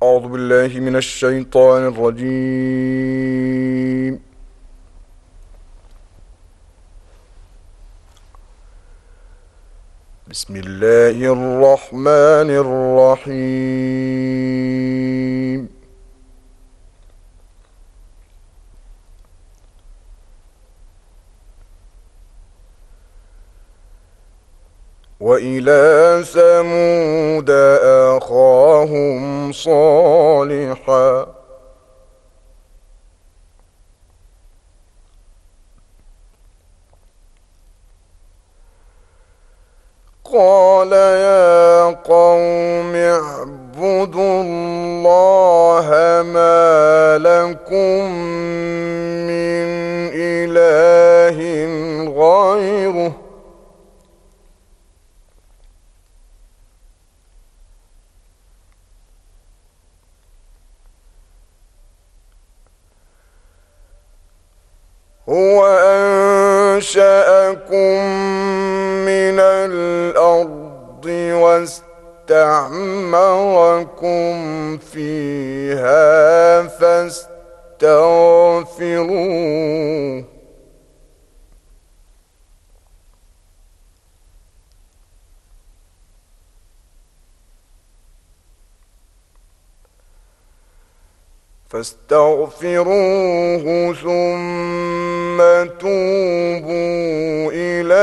أعوذ بالله من الشيطان الرجيم. بسم الله الرحمن الرحيم. وإلى ثمود أخاهم صالحا قال يا قوم اعبدوا الله ما لكم من إله غيره هو أنشأكم من الأرض واستعمركم فيها فاستغفروه ثم توبوا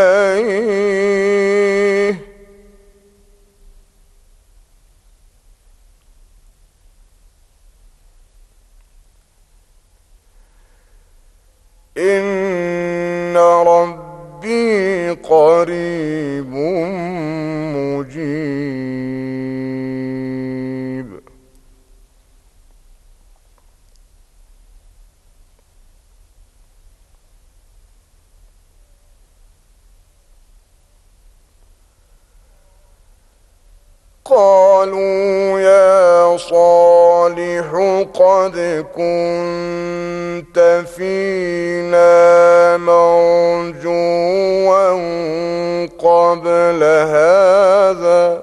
إليه إن ربي قريب مجيب. قالوا يا صالح قد كنت فينا مرجوا قبل هذا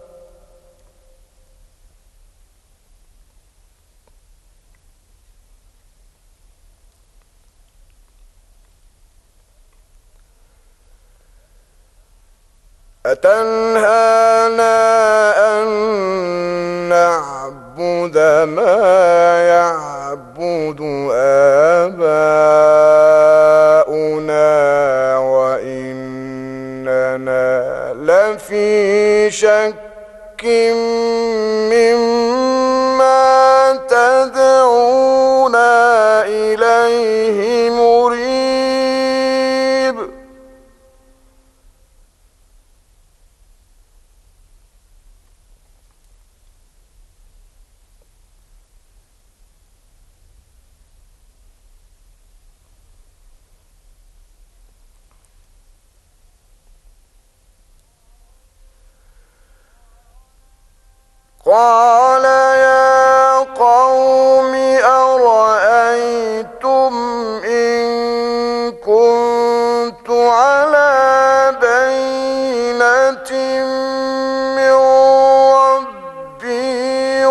أتنهانا أن نعبد ما يعبد آباؤنا وإننا لفي شك مما تدعونا إليه مريب. قال يا قوم أرأيتم إن كنت على بينة من ربي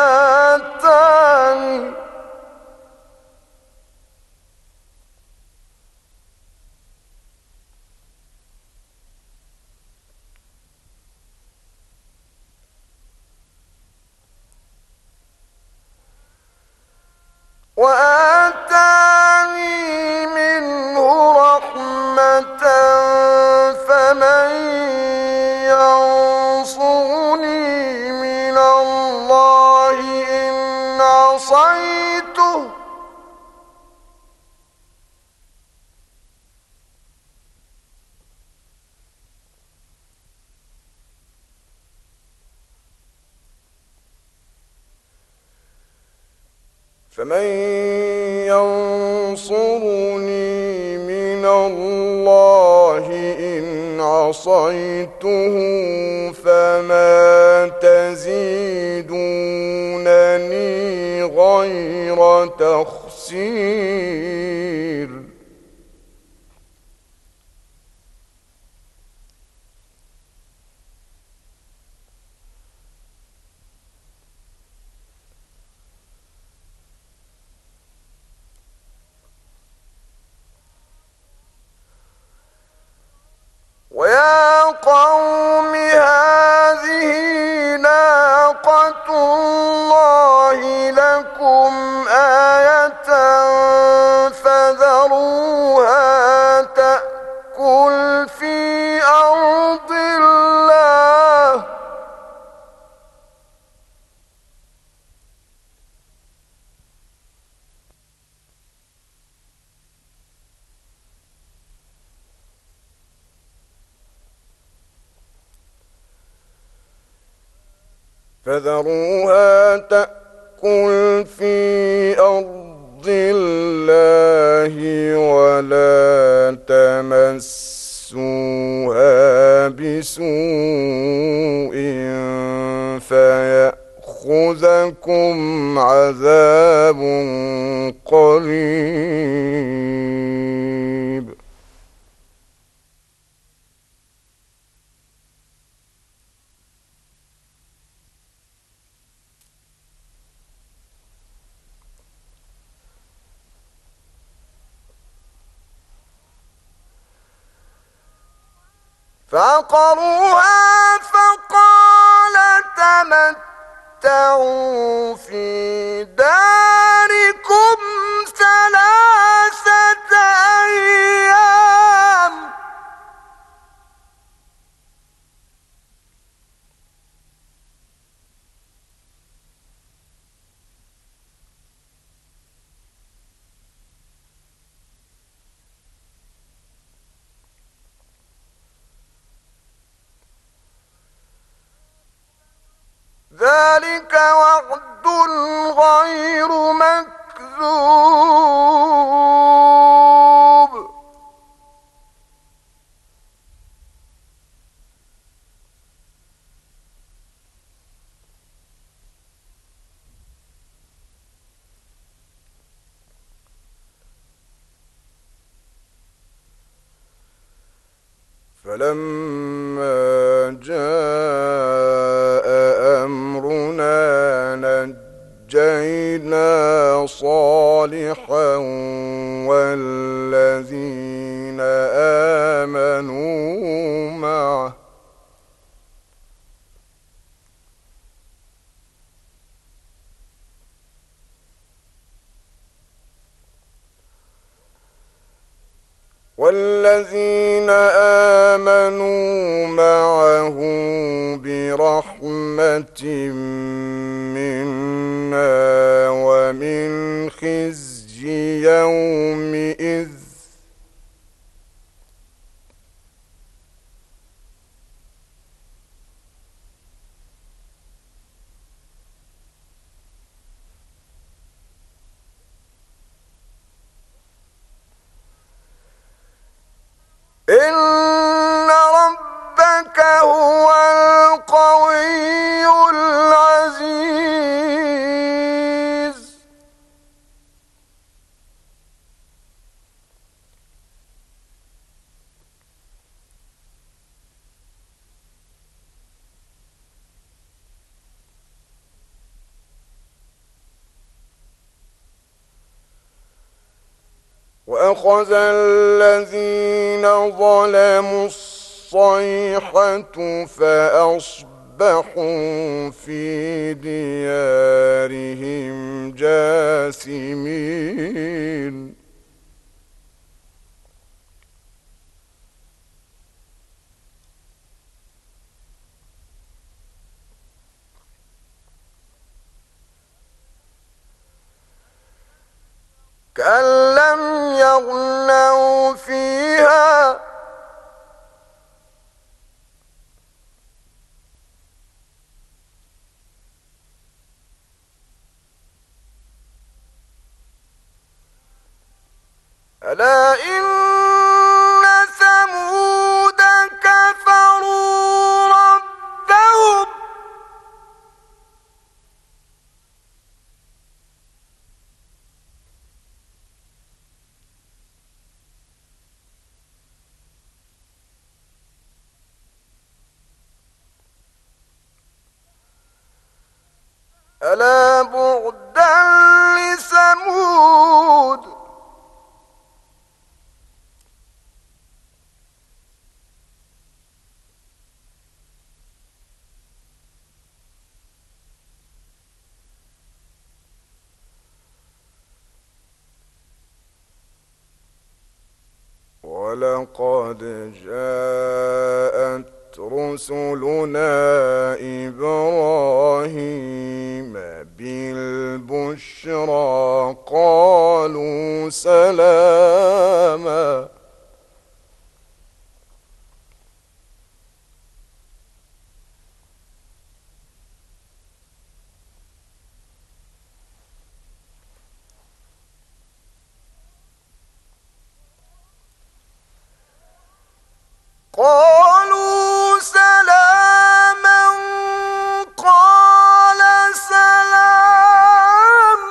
وآتاني منه رحمة فمن ينصرني من الله إن عصيته فمن ينصرني من الله إن عصيته فما تزيدونني غير تخسير. ناقة الله لكم آية فذروها تأكل في أرض الله ولا تمسوها بسوء فيأخذكم عذاب قريب. فعقروها فقال تمتعوا في داركم 3 أيام ذلك وعد غير مكذوب. فلما جاء أمرنا نجينا صالحا والذين آمنوا معه برحمة منا ومن خزي يومئذ إن ربك هو القوي العزيز. وأخذ الذين ظلموا الصيحة فأصبحوا في ديارهم جاثمين. كأن لم يغنوا فيها ألا إن ثمود كفروا ربهم ألا بعدا لثمود ولقد جاءت رسلنا إبراهيم بالبشرى قالوا سلاما. قالوا سلاما قال سلام.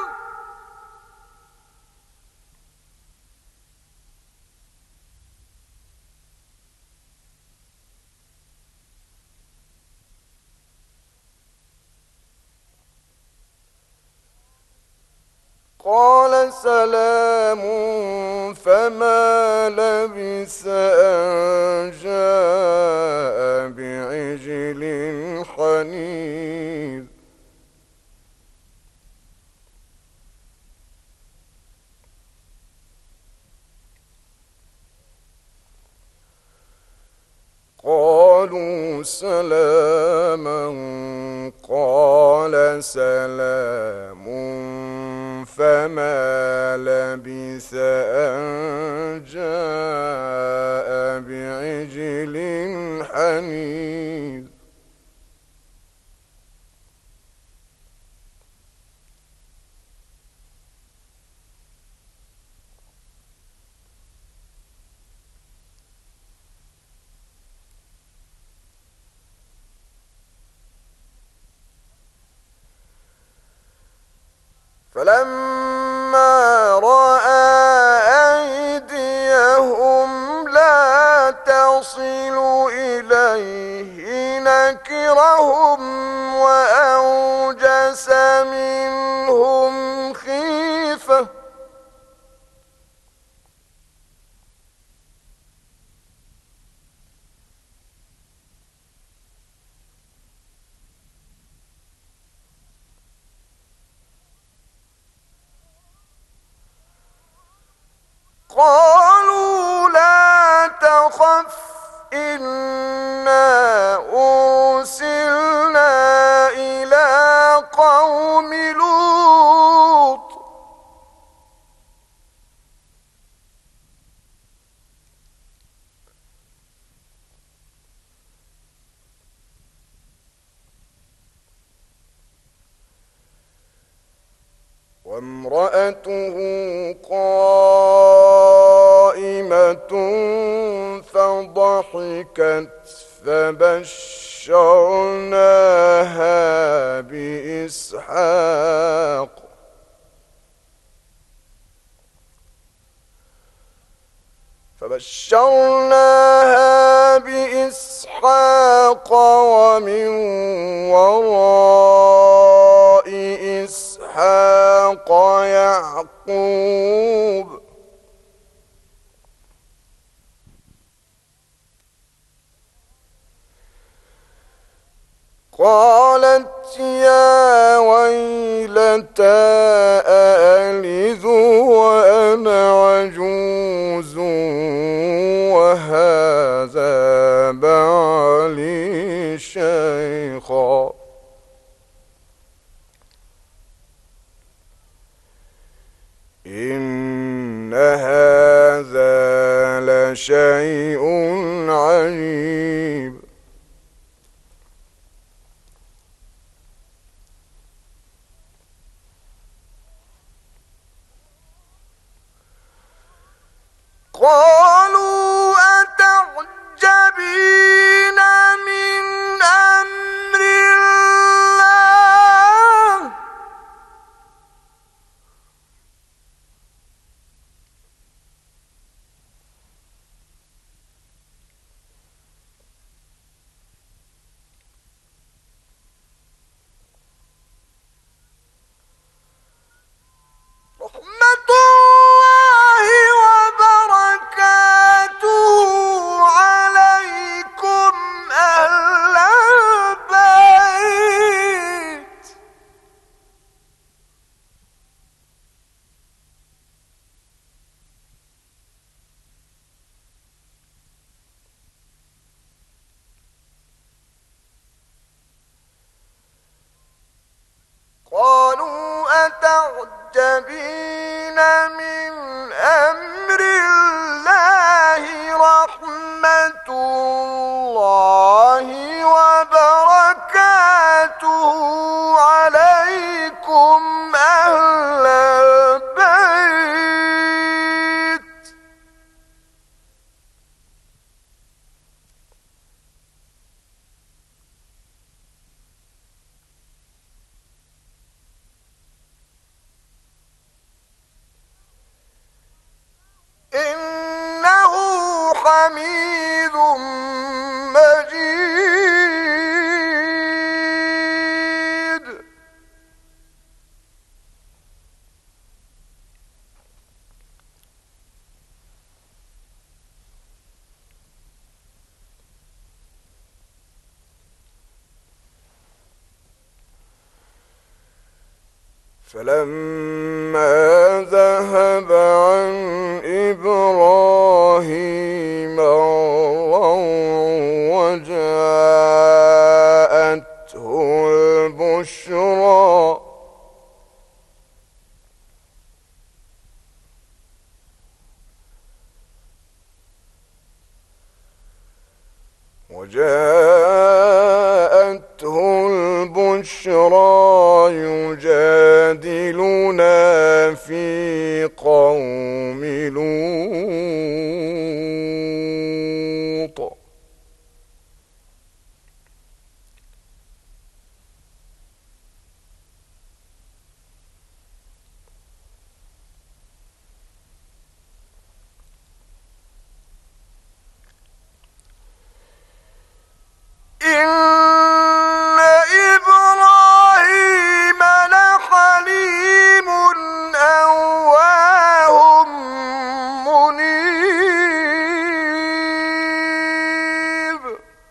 قال سلام فما لبث أن جاء بعجل حنيذ. قالوا سلاما قال سلام فما لبث أن جاء بعجل حنيذ. فلما رأى أيديهم لا تصل إليه نكرهم وأوجس منهم خيفة. قالوا لا تخف إنا أرسلنا إلى قوم لوط. وامرأته قائمة فضحكت فبشرناها بإسحاق ومن وراء إسحاق يعقوب. قالت يا ويلتى أألد وأنا عجوز وهذا بعلي شيخا. إن هذا لشيء عجيب. قالوا أتعجبين من أمر الله تبين من أمر الله رحمة الله وبركاته عليكم أهل البيت إنه حميد مجيد. فلما ذهب عن إبراهيم الروع وجاءته البشرى يجادلنا في قوم لوط إن إبراهيم لحليم أواه منيب.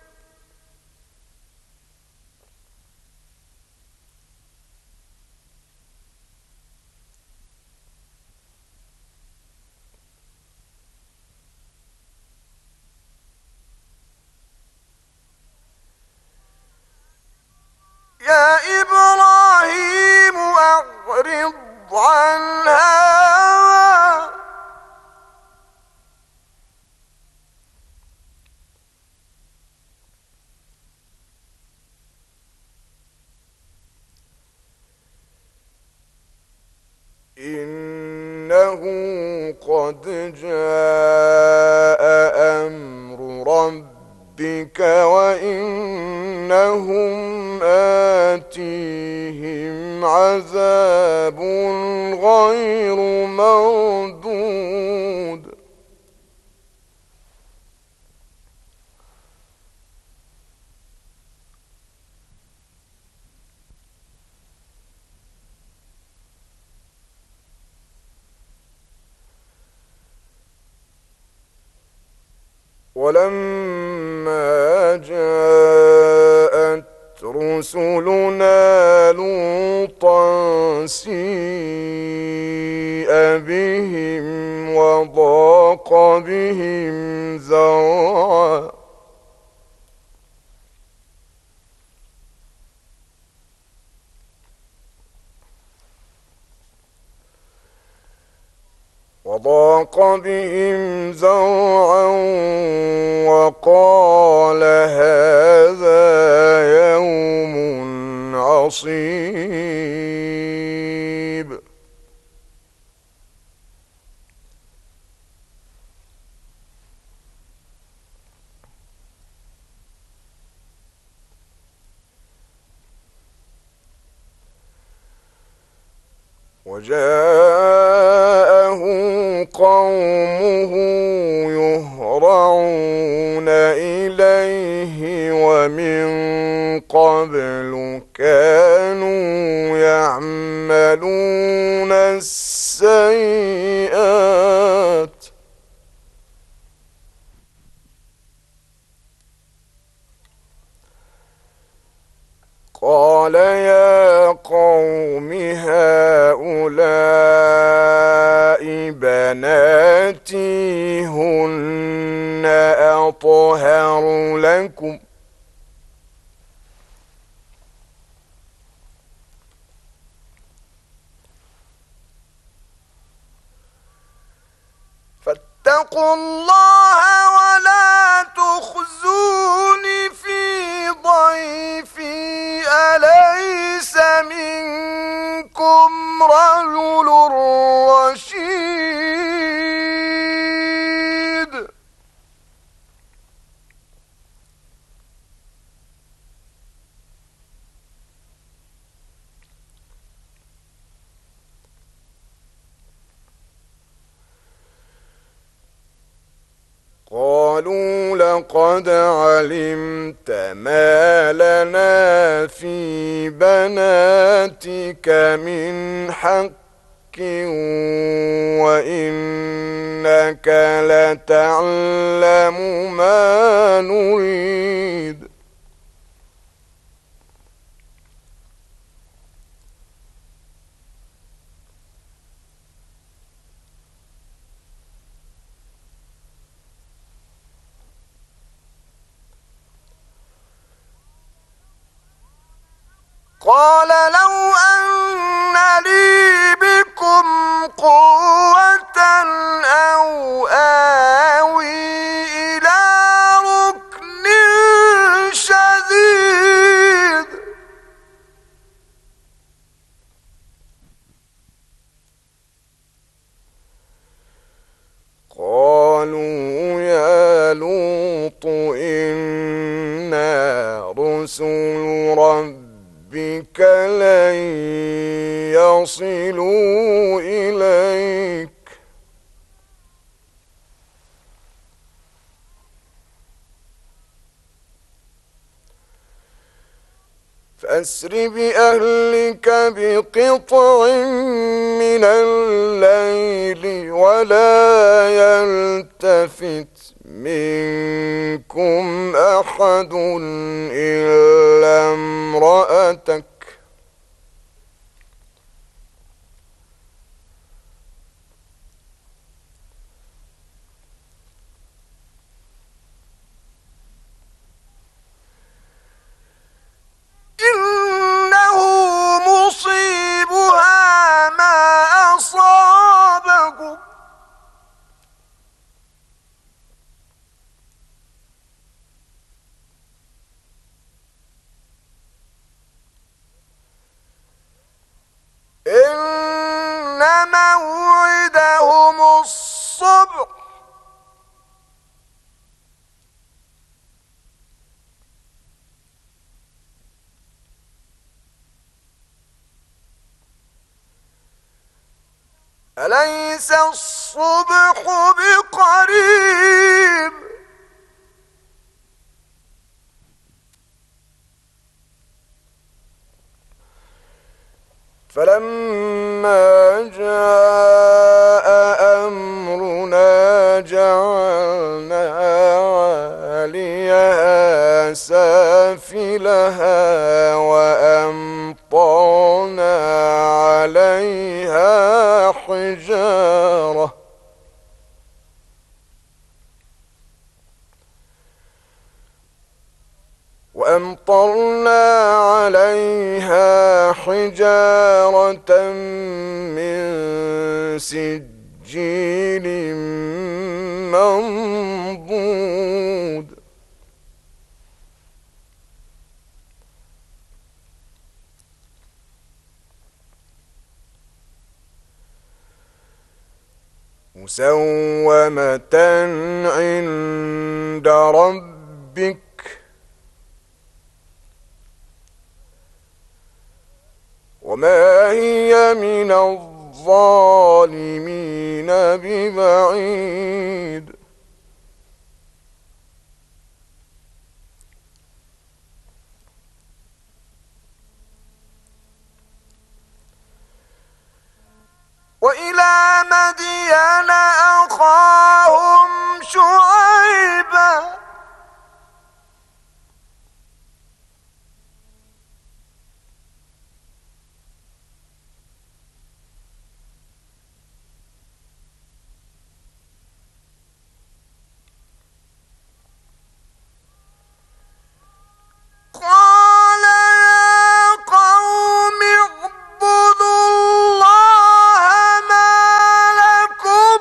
يا إبراهيم أعرض عن هذا إنه قد جاء أمر ربك وإنهم آتيهم عذاب غير مردود. ولما جاءت رسلنا لوطا سيء بهم وضاق بهم ذرعا وقال هذا يوم عصيب. وجاءه قومه يهرعون إليه ومن قبل كانوا يعملون السيئات قال يا قوم هؤلاء بناتي هن أطهر لكم فاتقوا الله ولا تخزون في ضيفي أليس منكم رجل رشيد قالوا لقد علمت ما لنا في بناتك من حق وإنك لتعلم ما نريد قال لو أن لي بكم قوة أو آوي إلى ركن شديد قالوا يا لوط إنا رسل ربك لن يصلوا إليك فأسر بأهلك بقطع من الليل ولا يلتفت منكم أحد إلا امرأتك إنه مصيبها ما أصابكم إن موعدهم الصبح أليس الصبح بقريب فلما جاء أمرنا جعلنا عاليها سافلها وأمطرنا عليها حجارة من سجيل منضود مسومة عند ربك وما هي من الظالمين ببعيد وإلى مدين أخاهم شعيبا قال يا قوم اعبدوا الله ما لكم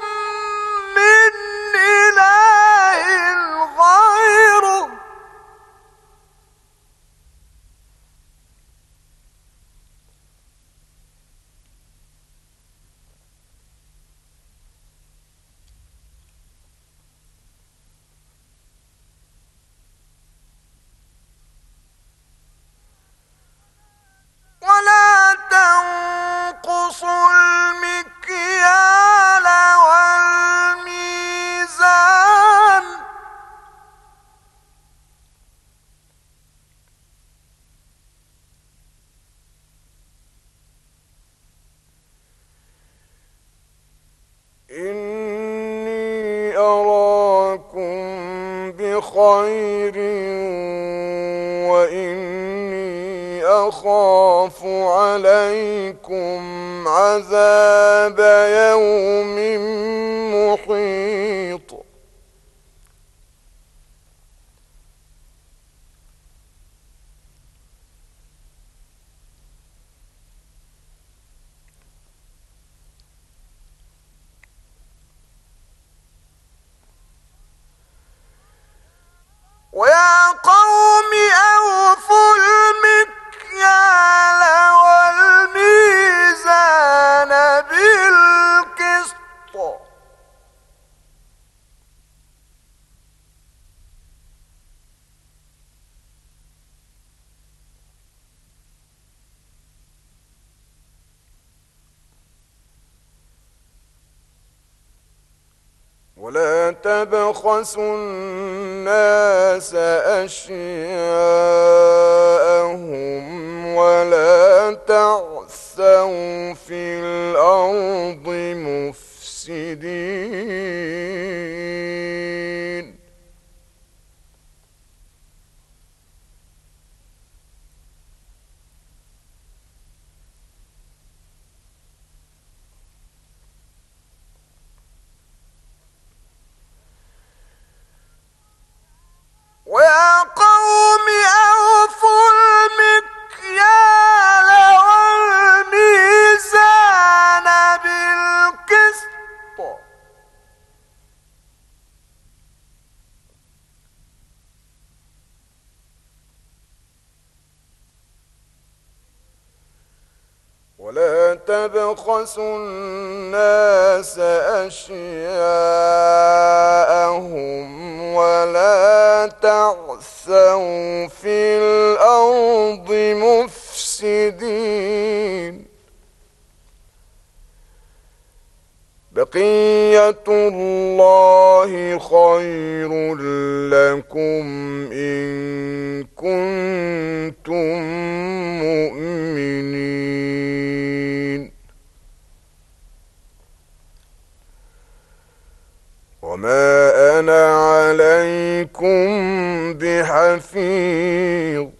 خير وإني أخاف عليكم عذاب يوم محيط. ويا قوم أوفوا المكيال والميزان بالقسط ولا تبخسوا الناس أشياءهم ولا تعثوا في الأرض مفسدين. ويا قوم أوفوا المكيال والميزان بالقسط ولا تبخسوا الناس أشياءهم ولا تعثوا في الأرض مفسدين. بقية الله خير لكم إن كنتم مؤمنين. وما أنا عليكم بحفيظ.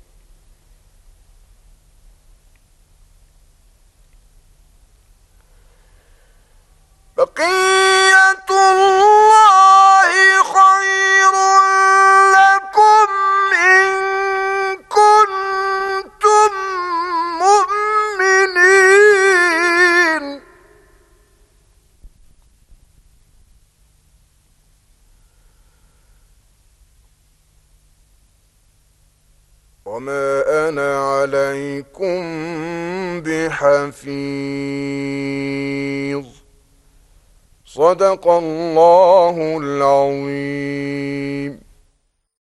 بقية الله خير لكم إن كنتم مؤمنين. وما أنا عليكم بحفيظ. صدق الله العظيم.